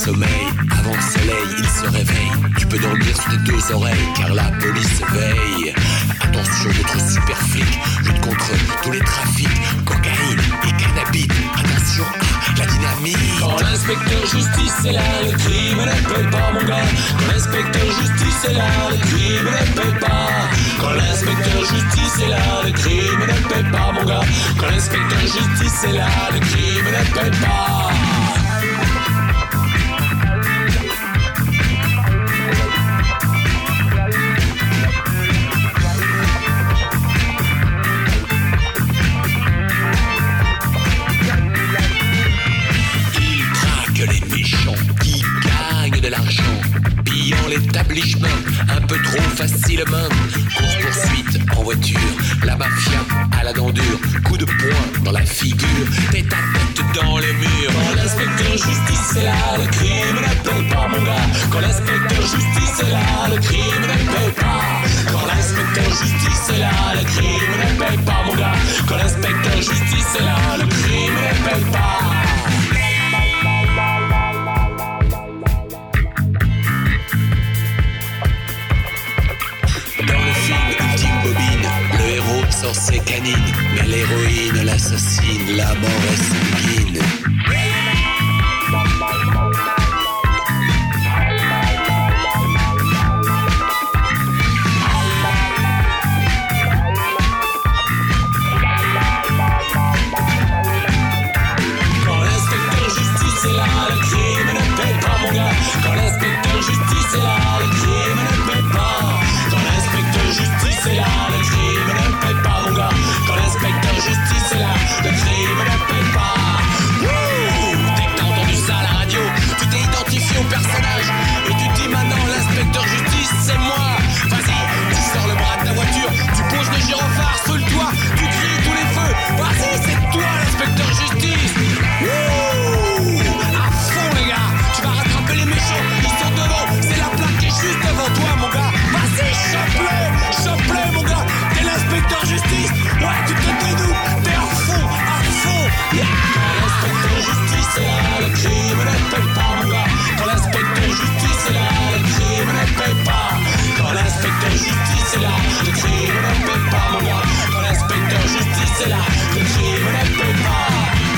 sommeil, avant le soleil, il se réveille. Tu peux dormir sur tes deux oreilles, car la police veille. Attention, notre super flic lutte contre tous les trafics, cocaïne et cannabis. Attention à la dynamite. Quand l'inspecteur justice est là, le crime ne paye pas, mon gars. Quand l'inspecteur justice est là, le crime ne paye pas. Quand l'inspecteur justice est là, le crime ne paye pas, mon gars. Quand l'inspecteur justice est là, le crime ne paye pas. De l'argent, pillant l'établissement un peu trop facilement. Course poursuite en voiture, la mafia à la dent dure, coup de poing dans la figure, tête à tête dans le mur. Quand l'inspecteur justice est là, le crime ne paye pas, mon gars. Quand l'inspecteur justice est là, le crime ne paye pas. Quand l'inspecteur justice est là, le crime ne paye pas, mon gars. Quand l'inspecteur justice est là, le crime ne paye pas. Sort ses canines, mais l'héroïne l'assassine, la mort est sanguine. Quand l'inspecteur justice est là, le crime ne paye pas, mon gars. Quand l'inspecteur justice est là, le crime ne paye pas. Quand l'inspecteur justice est là, le crime ne paye pas, mon gars. Quand l'inspecteur justice est là, le crime ne paye pas. Wouh! Dès que t'as entendu ça à la radio, tu t'es identifié au personnage et tu te dis maintenant l'inspecteur justice c'est moi. Vas-y, tu sors le bras de ta voiture, tu poses le gyrophare sous le toit, tu cries tous les feux. Vas-y, c'est toi l'inspecteur justice. Wouh! À fond les gars, tu vas rattraper les méchants, ils sont devant, c'est la plaque qui est juste devant toi mon gars. Vas-y, chope-le, chope-le mon gars. T'es l'inspecteur justice, ouais tu te dédoubles, t'es à fond, à fond, yeah. Quand l'inspecteur justice est là, le crime ne paye pas mon gars. Quand l'inspecteur justice est là, le crime ne paye pas. Quand l'inspecteur justice est là, le crime ne paye pas mon gars. Quand l'inspecteur justice est là, le crime ne paye pas.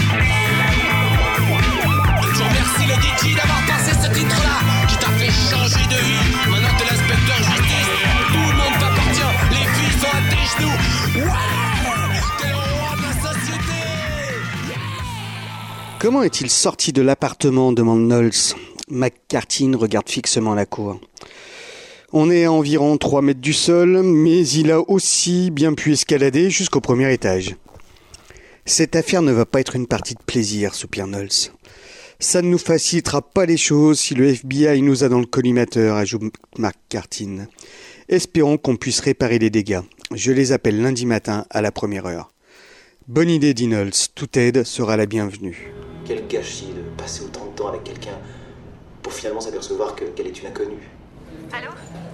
Je remercie le D J d'avoir passé ce titre-là, qui t'a fait changer de vie. Maintenant t'es l'inspecteur justice, tout le monde t'appartient, les filles sont à tes genoux. Ouais, t'es le roi de la société. Comment est-il sorti de l'appartement demande Knowles. McCarthy regarde fixement la cour. On est à environ trois mètres du sol, mais il a aussi bien pu escalader jusqu'au premier étage. Cette affaire ne va pas être une partie de plaisir, soupire Knowles. Ça ne nous facilitera pas les choses si le F B I nous a dans le collimateur, ajoute McCarthy. Espérons qu'on puisse réparer les dégâts. Je les appelle lundi matin à la première heure. Bonne idée, dit Knowles. Toute aide sera la bienvenue. Quel gâchis de passer autant de temps avec quelqu'un pour finalement s'apercevoir que, qu'elle est une inconnue. Allô?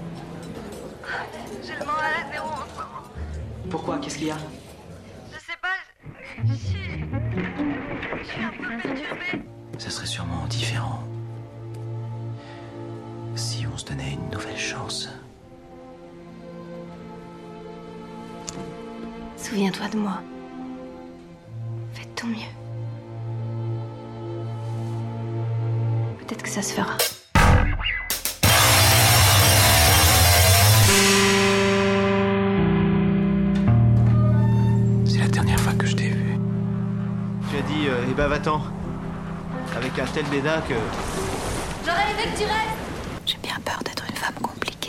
J'ai le mental à zéro en ce moment. Pourquoi? Qu'est-ce qu'il y a? Je sais pas, je suis... Je suis un peu perturbée. Ça serait sûrement différent si on se donnait une nouvelle chance. Souviens-toi de moi. Fais de ton mieux. Peut-être que ça se fera. C'est la dernière fois que je t'ai vu. Tu as dit, euh, eh ben va-t'en. Avec un tel béda que... J'aurais aimé que tu restes. J'ai bien peur d'être une femme compliquée.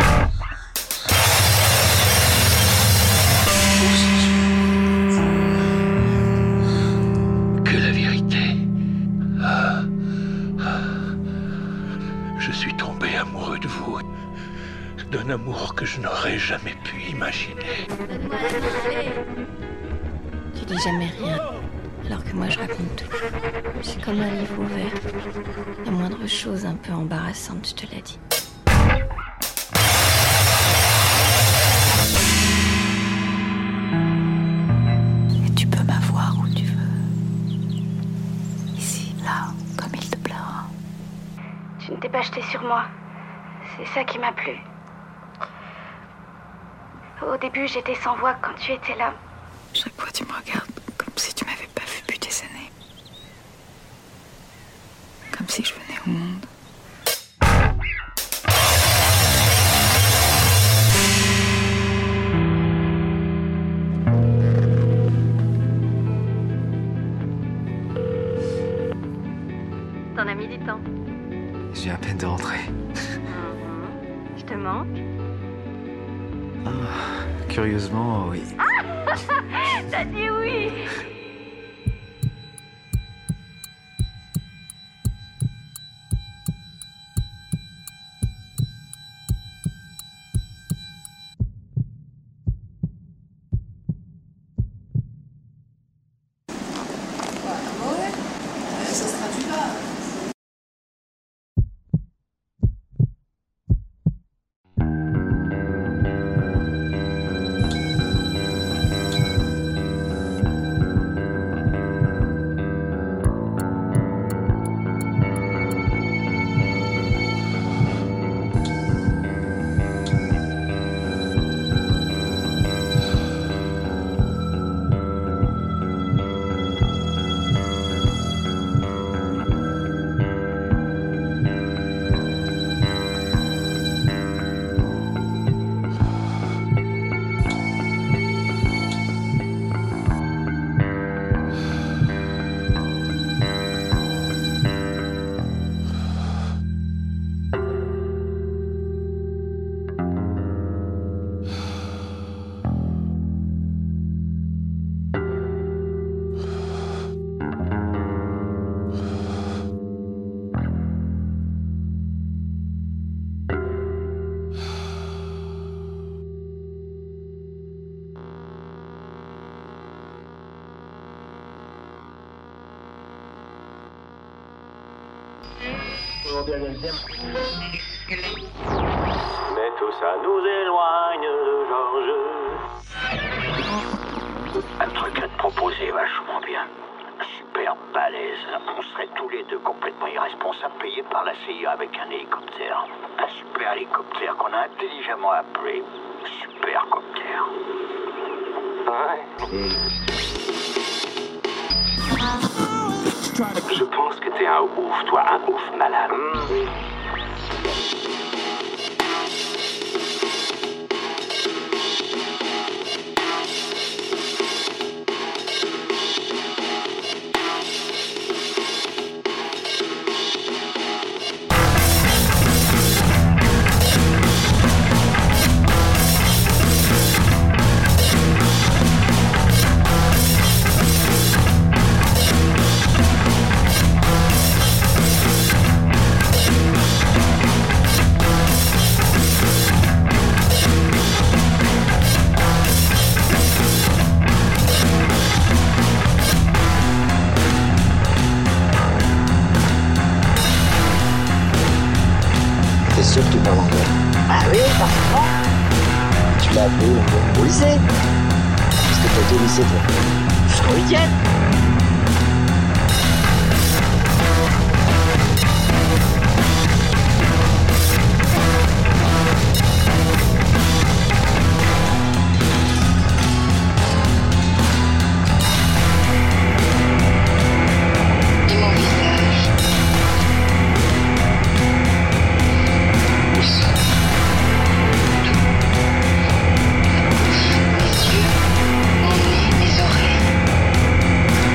Que la vérité. Ah, ah. Je suis tombé amoureux de vous. D'un amour que je n'aurais jamais pu imaginer. Tu dis jamais rien. Alors que moi je raconte tout. Je suis comme un livre ouvert. La moindre chose un peu embarrassante, je te l'ai dit. Et tu peux m'avoir où tu veux. Ici, là, comme il te plaira. ne t'es pas jeté sur moi. C'est ça qui m'a plu. Au début, j'étais sans voix quand tu étais là. Chaque fois, tu me regardes comme si tu m'avais pas vu depuis des années. Comme si je venais au monde. T'en as mis du temps. Je viens à peine de rentrer. Je te manque. Ah, curieusement, oui. Ah T'as dit oui. Ça se traduit pas. Mais tout ça nous éloigne de Georges. Un truc à te proposer vachement bien. Super balèze. On serait tous les deux complètement irresponsables, payés par la C I A avec un hélicoptère. Un super hélicoptère qu'on a intelligemment appelé Supercoptère. Ouais. Je pense que t'es un ouf, toi, un ouf malade. Mmh. T'es sûr que tu parles anglais? Ah oui, parfaitement. Tu l'as appris au, au lycée? Est-ce que t'as été au lycée, toi? Jusqu'au week-end? Mes yeux, mon nez, mes oreilles.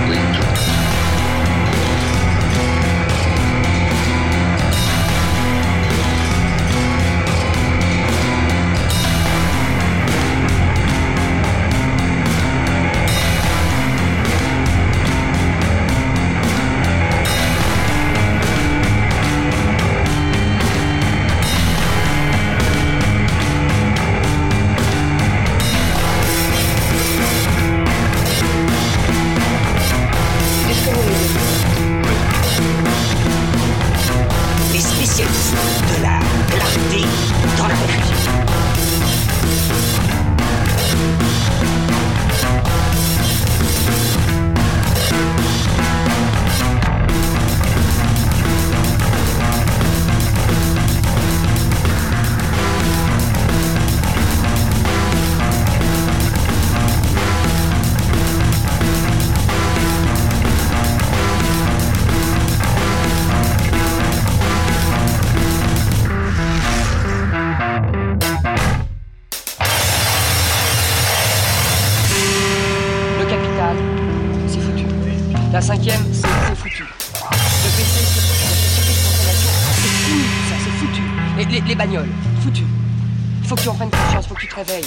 c'est foutu. Le P C, c'est foutu. La société de consommation, c'est fini, ça, c'est foutu. Les, les, les bagnoles, foutu. Il faut que tu en prennes conscience, faut que tu te réveilles.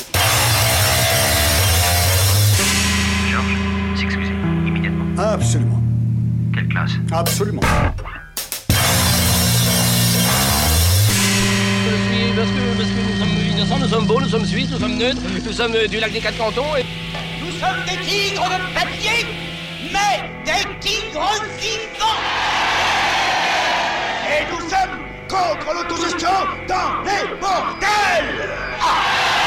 Georges, s'excuser, immédiatement. Absolument. Quelle classe? Absolument. Parce que, parce que nous sommes innocents, nous sommes beaux, nous sommes suisses, nous sommes neutres, nous sommes du lac des quatre cantons et... Nous sommes des tigres de papier, mais des tigres vivants. Et nous sommes contre l'autogestion dans les bordels. Ah.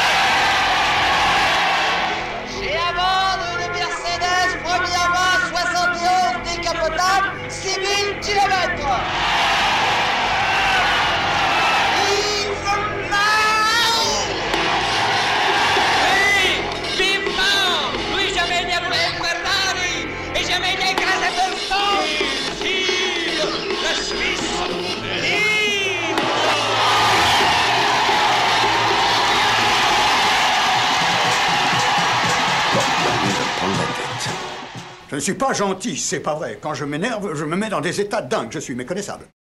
J'ai à vendre une Mercedes première main soixante et onze décapotable, six mille kilomètres. Je ne suis pas gentil, c'est pas vrai. Quand je m'énerve, je me mets dans des états dingues, je suis méconnaissable.